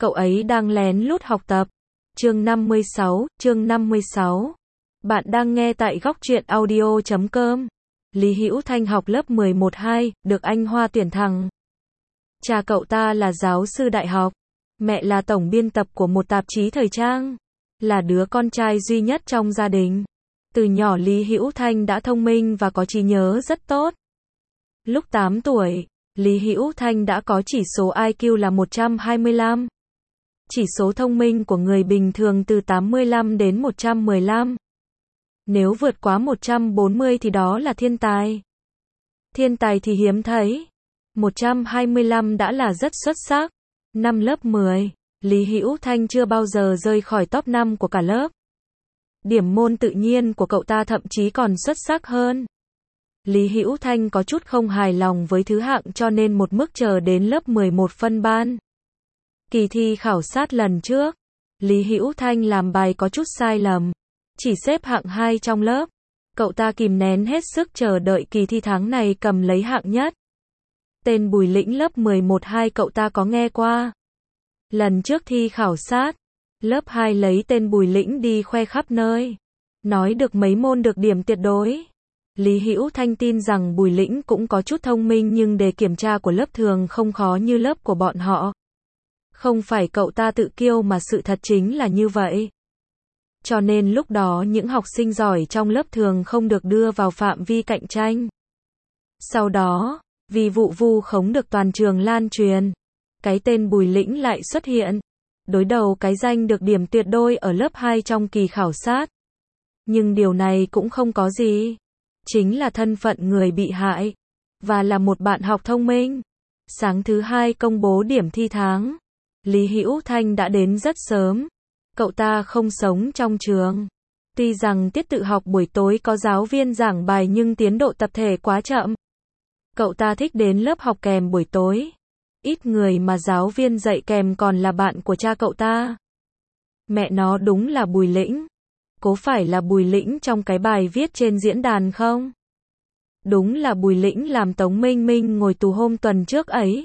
Cậu ấy đang lén lút học tập. Chương 56. Bạn đang nghe tại góc truyện audio.com. Lý Hữu Thanh học lớp 11-2, được anh Hoa tuyển thẳng. Cha cậu ta là giáo sư đại học, mẹ là tổng biên tập của một tạp chí thời trang, là đứa con trai duy nhất trong gia đình. Từ nhỏ Lý Hữu Thanh đã thông minh và có trí nhớ rất tốt. Lúc 8 tuổi, Lý Hữu Thanh đã có chỉ số IQ là 125. Chỉ số thông minh của người bình thường từ 85 đến 115. Nếu vượt quá 140 thì đó là thiên tài. Thiên tài thì hiếm thấy. 125 đã là rất xuất sắc. Năm lớp 10, Lý Hữu Thanh chưa bao giờ rơi khỏi top 5 của cả lớp. Điểm môn tự nhiên của cậu ta thậm chí còn xuất sắc hơn. Lý Hữu Thanh có chút không hài lòng với thứ hạng cho nên một mực chờ đến lớp 11 phân ban. Kỳ thi khảo sát lần trước, Lý Hữu Thanh làm bài có chút sai lầm, chỉ xếp hạng 2 trong lớp. Cậu ta kìm nén hết sức chờ đợi kỳ thi tháng này cầm lấy hạng nhất. Tên Bùi Lĩnh lớp 11-2 cậu ta có nghe qua. Lần trước thi khảo sát, lớp 2 lấy tên Bùi Lĩnh đi khoe khắp nơi, nói được mấy môn được điểm tuyệt đối. Lý Hữu Thanh tin rằng Bùi Lĩnh cũng có chút thông minh nhưng đề kiểm tra của lớp thường không khó như lớp của bọn họ. Không phải cậu ta tự kiêu mà sự thật chính là như vậy. Cho nên lúc đó những học sinh giỏi trong lớp thường không được đưa vào phạm vi cạnh tranh. Sau đó, vì vụ vu khống được toàn trường lan truyền, cái tên Bùi Lĩnh lại xuất hiện, đối đầu cái danh được điểm tuyệt đối ở lớp 2 trong kỳ khảo sát. Nhưng điều này cũng không có gì. Chính là thân phận người bị hại, và là một bạn học thông minh. Sáng thứ hai công bố điểm thi tháng, Lý Hữu Thanh đã đến rất sớm. Cậu ta không sống trong trường. Tuy rằng tiết tự học buổi tối có giáo viên giảng bài nhưng tiến độ tập thể quá chậm. Cậu ta thích đến lớp học kèm buổi tối. Ít người mà giáo viên dạy kèm còn là bạn của cha cậu ta. Mẹ nó đúng là Bùi Lĩnh. Có phải là Bùi Lĩnh trong cái bài viết trên diễn đàn không? Đúng là Bùi Lĩnh làm Tống Minh Minh ngồi tù hôm tuần trước ấy.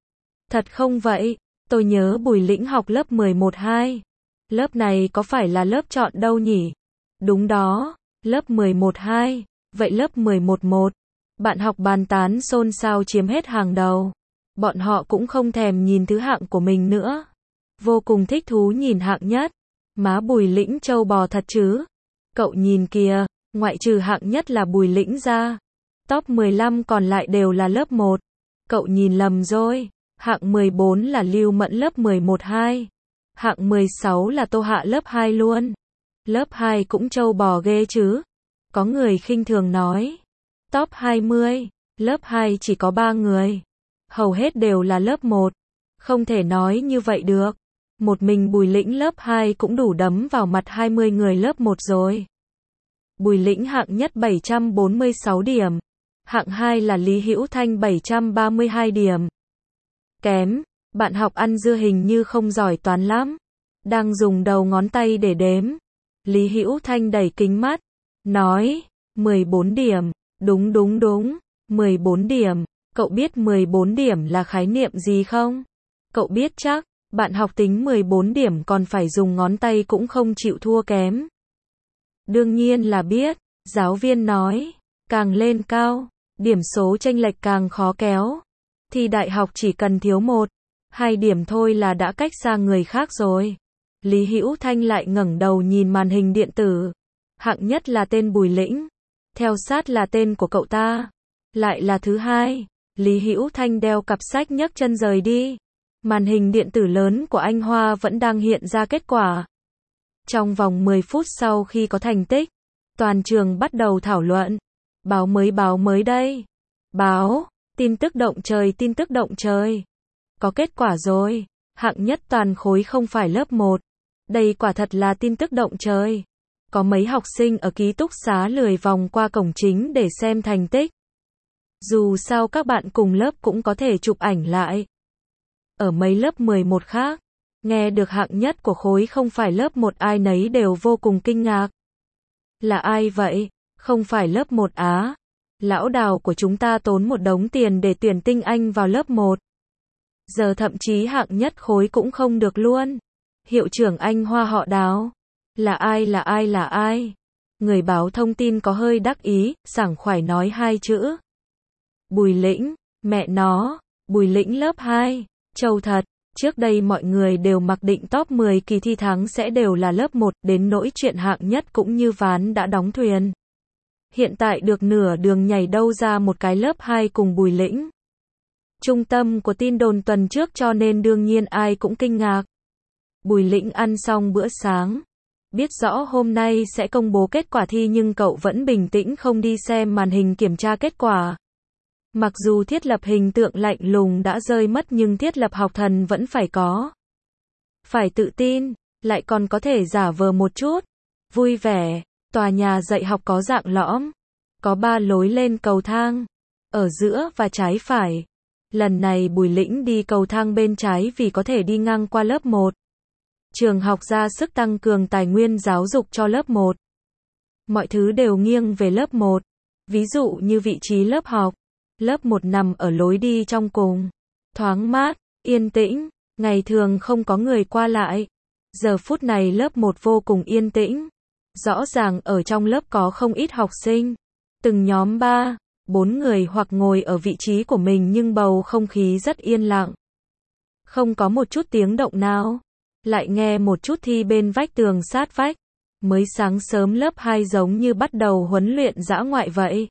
Thật không vậy? Tôi nhớ Bùi Lĩnh học lớp 11-2. Lớp này có phải là lớp chọn đâu nhỉ? Đúng đó, lớp 11-2. Vậy lớp 11-1. Bạn học bàn tán xôn xao chiếm hết hàng đầu. Bọn họ cũng không thèm nhìn thứ hạng của mình nữa. Vô cùng thích thú nhìn hạng nhất. Má Bùi Lĩnh trâu bò thật chứ. Cậu nhìn kìa, ngoại trừ hạng nhất là Bùi Lĩnh ra, top 15 còn lại đều là lớp 1. Cậu nhìn lầm rồi. Hạng 14 là Lưu Mẫn lớp 11-2. Hạng 16 là Tô Hạ lớp 2 luôn. Lớp 2 cũng trâu bò ghê chứ. Có người khinh thường nói. Top 20, lớp 2 chỉ có 3 người. Hầu hết đều là lớp 1. Không thể nói như vậy được. Một mình Bùi Lĩnh lớp 2 cũng đủ đấm vào mặt 20 người lớp 1 rồi. Bùi Lĩnh hạng nhất 746 điểm. Hạng 2 là Lý Hữu Thanh 732 điểm. Kém, bạn học ăn dưa hình như không giỏi toán lắm. Đang dùng đầu ngón tay để đếm. Lý Hữu Thanh đẩy kính mắt, nói, 14 điểm, đúng, 14 điểm. Cậu biết 14 điểm là khái niệm gì không? Cậu biết chắc. Bạn học tính 14 điểm còn phải dùng ngón tay cũng không chịu thua kém. Đương nhiên là biết, giáo viên nói, càng lên cao, điểm số chênh lệch càng khó kéo. Thì đại học chỉ cần thiếu 1, 2 điểm thôi là đã cách xa người khác rồi. Lý Hữu Thanh lại ngẩng đầu nhìn màn hình điện tử. Hạng nhất là tên Bùi Lĩnh, theo sát là tên của cậu ta, lại là thứ hai. Lý Hữu Thanh đeo cặp sách nhấc chân rời đi. Màn hình điện tử lớn của anh Hoa vẫn đang hiện ra kết quả. Trong vòng 10 phút sau khi có thành tích, toàn trường bắt đầu thảo luận. Báo mới đây. Báo, tin tức động trời. Có kết quả rồi. Hạng nhất toàn khối không phải lớp 1. Đây quả thật là tin tức động trời. Có mấy học sinh ở ký túc xá lười vòng qua cổng chính để xem thành tích. Dù sao các bạn cùng lớp cũng có thể chụp ảnh lại. Ở mấy lớp 11 khác, nghe được hạng nhất của khối không phải lớp 1 ai nấy đều vô cùng kinh ngạc. Là ai vậy? Không phải lớp 1 á? Lão Đào của chúng ta tốn một đống tiền để tuyển tinh anh vào lớp 1. Giờ thậm chí hạng nhất khối cũng không được luôn. Hiệu trưởng Anh Hoa họ Đào. Là ai là ai là ai? Người báo thông tin có hơi đắc ý, sảng khoái nói hai chữ. Bùi Lĩnh, mẹ nó, Bùi Lĩnh lớp 2, trâu thật. Trước đây mọi người đều mặc định top 10 kỳ thi tháng sẽ đều là lớp 1, đến nỗi chuyện hạng nhất cũng như ván đã đóng thuyền. Hiện tại được nửa đường nhảy đâu ra một cái lớp 2 cùng Bùi Lĩnh. Trung tâm của tin đồn tuần trước cho nên đương nhiên ai cũng kinh ngạc. Bùi Lĩnh ăn xong bữa sáng. Biết rõ hôm nay sẽ công bố kết quả thi nhưng cậu vẫn bình tĩnh không đi xem màn hình kiểm tra kết quả. Mặc dù thiết lập hình tượng lạnh lùng đã rơi mất nhưng thiết lập học thần vẫn phải có. Phải tự tin, lại còn có thể giả vờ một chút. Vui vẻ, tòa nhà dạy học có dạng lõm. Có 3 lối lên cầu thang. Ở giữa và trái phải. Lần này Bùi Lĩnh đi cầu thang bên trái vì có thể đi ngang qua lớp 1. Trường học ra sức tăng cường tài nguyên giáo dục cho lớp 1. Mọi thứ đều nghiêng về lớp 1. Ví dụ như vị trí lớp học. Lớp 1 nằm ở lối đi trong cùng. Thoáng mát, yên tĩnh, ngày thường không có người qua lại. Giờ phút này lớp 1 vô cùng yên tĩnh. Rõ ràng ở trong lớp có không ít học sinh. Từng nhóm 3, 4 người hoặc ngồi ở vị trí của mình nhưng bầu không khí rất yên lặng. Không có một chút tiếng động nào. Lại nghe một chút thi bên vách tường sát vách. Mới sáng sớm lớp 2 giống như bắt đầu huấn luyện dã ngoại vậy.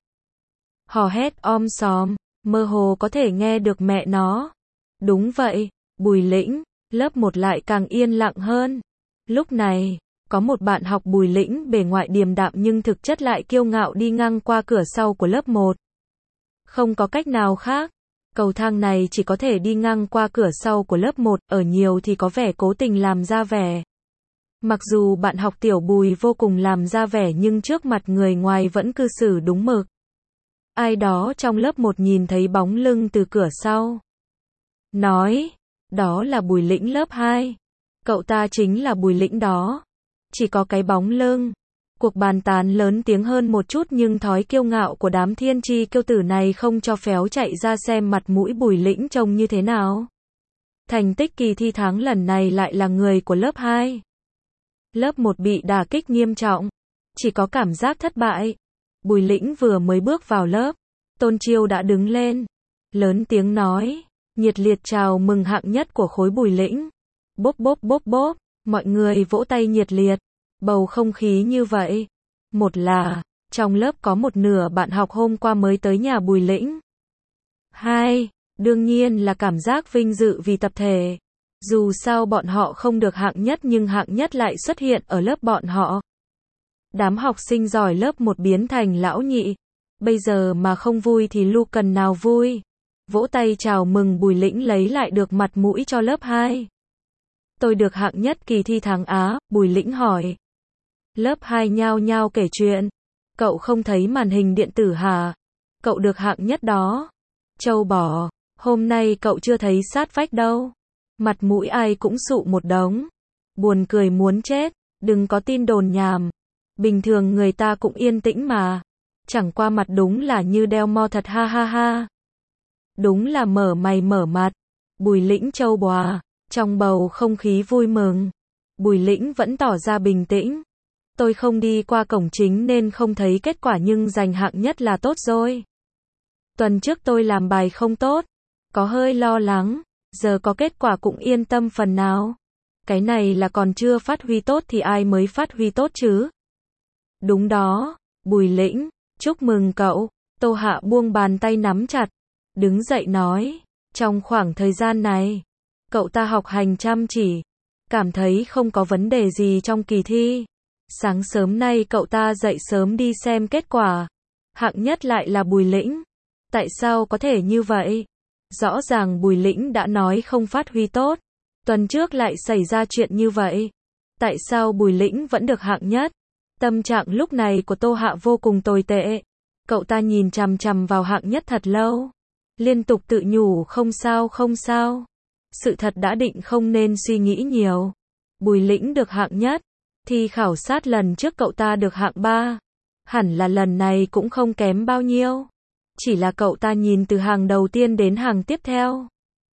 Hò hét om sòm, mơ hồ có thể nghe được mẹ nó. Đúng vậy, Bùi Lĩnh, lớp 1 lại càng yên lặng hơn. Lúc này, có một bạn học Bùi Lĩnh bề ngoài điềm đạm nhưng thực chất lại kiêu ngạo đi ngang qua cửa sau của lớp 1. Không có cách nào khác. Cầu thang này chỉ có thể đi ngang qua cửa sau của lớp 1, ở nhiều thì có vẻ cố tình làm ra vẻ. Mặc dù bạn học tiểu Bùi vô cùng làm ra vẻ nhưng trước mặt người ngoài vẫn cư xử đúng mực. Ai đó trong lớp 1 nhìn thấy bóng lưng từ cửa sau. Nói, đó là Bùi Lĩnh lớp 2. Cậu ta chính là Bùi Lĩnh đó. Chỉ có cái bóng lưng. Cuộc bàn tán lớn tiếng hơn một chút nhưng thói kiêu ngạo của đám thiên chi kiêu tử này không cho phéo chạy ra xem mặt mũi Bùi Lĩnh trông như thế nào. Thành tích kỳ thi tháng lần này lại là người của lớp 2. Lớp 1 bị đả kích nghiêm trọng. Chỉ có cảm giác thất bại. Bùi Lĩnh vừa mới bước vào lớp. Tôn Chiêu đã đứng lên. Lớn tiếng nói. Nhiệt liệt chào mừng hạng nhất của khối Bùi Lĩnh. Bốp bốp bốp bốp. Mọi người vỗ tay nhiệt liệt. Bầu không khí như vậy. Một là, trong lớp có một nửa bạn học hôm qua mới tới nhà Bùi Lĩnh. 2. Đương nhiên là cảm giác vinh dự vì tập thể. Dù sao bọn họ không được hạng nhất nhưng hạng nhất lại xuất hiện ở lớp bọn họ. Đám học sinh giỏi lớp 1 biến thành lão nhị. Bây giờ mà không vui thì lu cần nào vui. Vỗ tay chào mừng Bùi Lĩnh lấy lại được mặt mũi cho lớp 2. Tôi được hạng nhất kỳ thi tháng Á, Bùi Lĩnh hỏi. Lớp 2 nhao nhao kể chuyện. Cậu không thấy màn hình điện tử hả? Cậu được hạng nhất đó. Châu bò, hôm nay cậu chưa thấy sát vách đâu. Mặt mũi ai cũng sụ một đống. Buồn cười muốn chết, đừng có tin đồn nhảm. Bình thường người ta cũng yên tĩnh mà. Chẳng qua mặt đúng là như đeo mo thật ha ha ha. Đúng là mở mày mở mặt. Bùi Lĩnh châu bò, trong bầu không khí vui mừng. Bùi Lĩnh vẫn tỏ ra bình tĩnh. Tôi không đi qua cổng chính nên không thấy kết quả nhưng giành hạng nhất là tốt rồi. Tuần trước tôi làm bài không tốt. Có hơi lo lắng. Giờ có kết quả cũng yên tâm phần nào. Cái này là còn chưa phát huy tốt thì ai mới phát huy tốt chứ? Đúng đó, Bùi Lĩnh, chúc mừng cậu. Tô Hạ buông bàn tay nắm chặt. Đứng dậy nói. Trong khoảng thời gian này, cậu ta học hành chăm chỉ. Cảm thấy không có vấn đề gì trong kỳ thi. Sáng sớm nay cậu ta dậy sớm đi xem kết quả. Hạng nhất lại là Bùi Lĩnh. Tại sao có thể như vậy? Rõ ràng Bùi Lĩnh đã nói không phát huy tốt. Tuần trước lại xảy ra chuyện như vậy. Tại sao Bùi Lĩnh vẫn được hạng nhất? Tâm trạng lúc này của Tô Hạ vô cùng tồi tệ. Cậu ta nhìn chằm chằm vào hạng nhất thật lâu. Liên tục tự nhủ không sao không sao. Sự thật đã định không nên suy nghĩ nhiều. Bùi Lĩnh được hạng nhất. Thi khảo sát lần trước cậu ta được hạng 3. Hẳn là lần này cũng không kém bao nhiêu. Chỉ là cậu ta nhìn từ hàng đầu tiên đến hàng tiếp theo.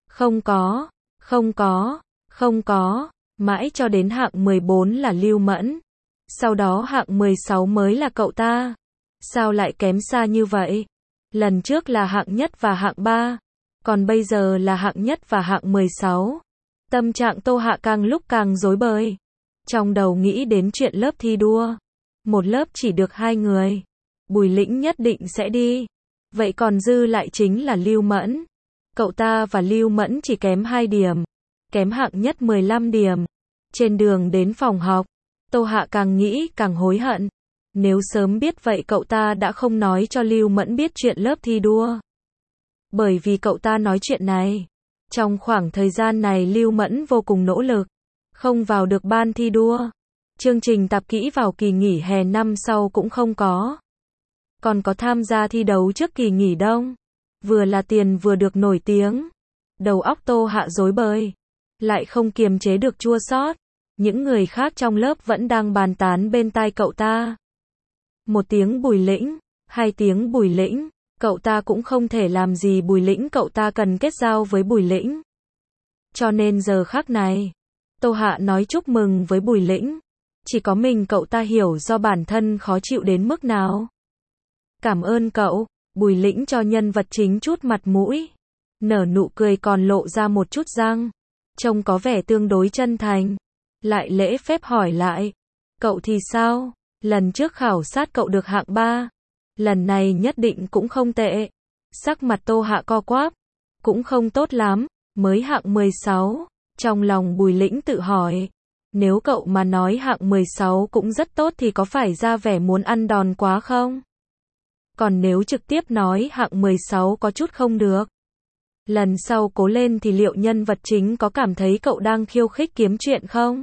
Không có, không có, không có, mãi cho đến hạng 14 là Lưu Mẫn. Sau đó hạng 16 mới là cậu ta. Sao lại kém xa như vậy? Lần trước là hạng nhất và hạng 3, còn bây giờ là hạng nhất và hạng 16. Tâm trạng Tô Hạ càng lúc càng rối bời. Trong đầu nghĩ đến chuyện lớp thi đua. Một lớp chỉ được 2 người. Bùi Lĩnh nhất định sẽ đi. Vậy còn dư lại chính là Lưu Mẫn. Cậu ta và Lưu Mẫn chỉ kém 2 điểm. Kém hạng nhất 15 điểm. Trên đường đến phòng học, Tô Hạ càng nghĩ càng hối hận. Nếu sớm biết vậy cậu ta đã không nói cho Lưu Mẫn biết chuyện lớp thi đua. Bởi vì cậu ta nói chuyện này. Trong khoảng thời gian này Lưu Mẫn vô cùng nỗ lực. Không vào được ban thi đua. Chương trình tập kỹ vào kỳ nghỉ hè năm sau cũng không có. Còn có tham gia thi đấu trước kỳ nghỉ đông. Vừa là tiền vừa được nổi tiếng. Đầu óc Tô Hạ rối bời. Lại không kiềm chế được chua xót. Những người khác trong lớp vẫn đang bàn tán bên tai cậu ta. 1 tiếng Bùi Lĩnh, 2 tiếng Bùi Lĩnh. Cậu ta cũng không thể làm gì Bùi Lĩnh, cậu ta cần kết giao với Bùi Lĩnh. Cho nên giờ khắc này, Tô Hạ nói chúc mừng với Bùi Lĩnh. Chỉ có mình cậu ta hiểu do bản thân khó chịu đến mức nào. Cảm ơn cậu. Bùi Lĩnh cho nhân vật chính chút mặt mũi. Nở nụ cười còn lộ ra một chút răng. Trông có vẻ tương đối chân thành. Lại lễ phép hỏi lại. Cậu thì sao? Lần trước khảo sát cậu được hạng 3. Lần này nhất định cũng không tệ. Sắc mặt Tô Hạ co quắp. Cũng không tốt lắm. Mới hạng 16. Trong lòng Bùi Lĩnh tự hỏi. Nếu cậu mà nói hạng 16 cũng rất tốt thì có phải ra vẻ muốn ăn đòn quá không? Còn nếu trực tiếp nói hạng 16 có chút không được. Lần sau cố lên thì liệu nhân vật chính có cảm thấy cậu đang khiêu khích kiếm chuyện không?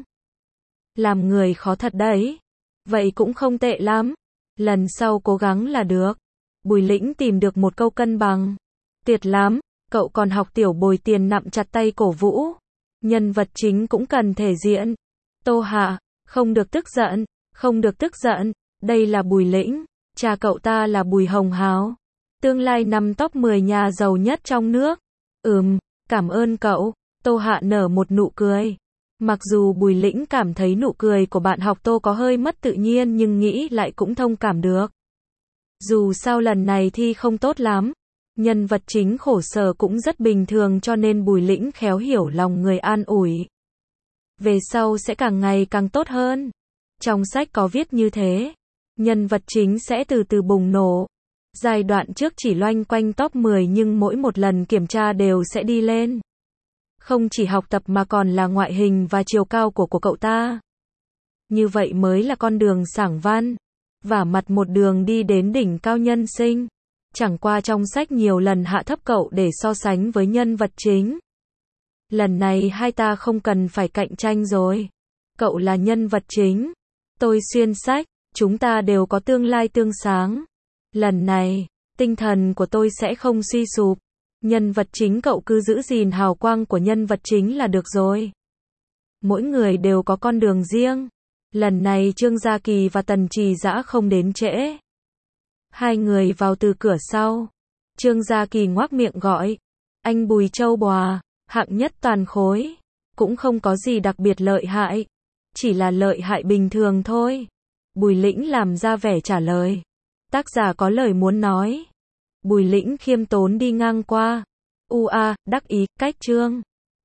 Làm người khó thật đấy. Vậy cũng không tệ lắm. Lần sau cố gắng là được. Bùi Lĩnh tìm được một câu cân bằng. Tuyệt lắm, cậu còn học tiểu Bồi Tiền nặm chặt tay cổ vũ. Nhân vật chính cũng cần thể diện. Tô Hạ, không được tức giận, không được tức giận. Đây là Bùi Lĩnh, cha cậu ta là Bùi Hồng Hào. Tương lai nằm top 10 nhà giàu nhất trong nước. Cảm ơn cậu. Tô Hạ nở một nụ cười. Mặc dù Bùi Lĩnh cảm thấy nụ cười của bạn học Tô có hơi mất tự nhiên nhưng nghĩ lại cũng thông cảm được. Dù sao lần này thi không tốt lắm. Nhân vật chính khổ sở cũng rất bình thường cho nên Bùi Lĩnh khéo hiểu lòng người an ủi. Về sau sẽ càng ngày càng tốt hơn. Trong sách có viết như thế. Nhân vật chính sẽ từ từ bùng nổ. Giai đoạn trước chỉ loanh quanh top 10 nhưng mỗi một lần kiểm tra đều sẽ đi lên. Không chỉ học tập mà còn là ngoại hình và chiều cao của cậu ta. Như vậy mới là con đường sảng văn. Vả mặt một đường đi đến đỉnh cao nhân sinh. Chẳng qua trong sách nhiều lần hạ thấp cậu để so sánh với nhân vật chính. Lần này hai ta không cần phải cạnh tranh rồi. Cậu là nhân vật chính. Tôi xuyên sách. Chúng ta đều có tương lai tươi sáng. Lần này, tinh thần của tôi sẽ không suy sụp. Nhân vật chính cậu cứ giữ gìn hào quang của nhân vật chính là được rồi. Mỗi người đều có con đường riêng. Lần này Trương Gia Kỳ và Tần Trì Dã không đến trễ. Hai người vào từ cửa sau. Trương Gia Kỳ ngoác miệng gọi. Anh Bùi Châu Bòa, hạng nhất toàn khối. Cũng không có gì đặc biệt lợi hại. Chỉ là lợi hại bình thường thôi. Bùi Lĩnh làm ra vẻ trả lời. Tác giả có lời muốn nói. Bùi Lĩnh khiêm tốn đi ngang qua. Đắc ý, cách Trương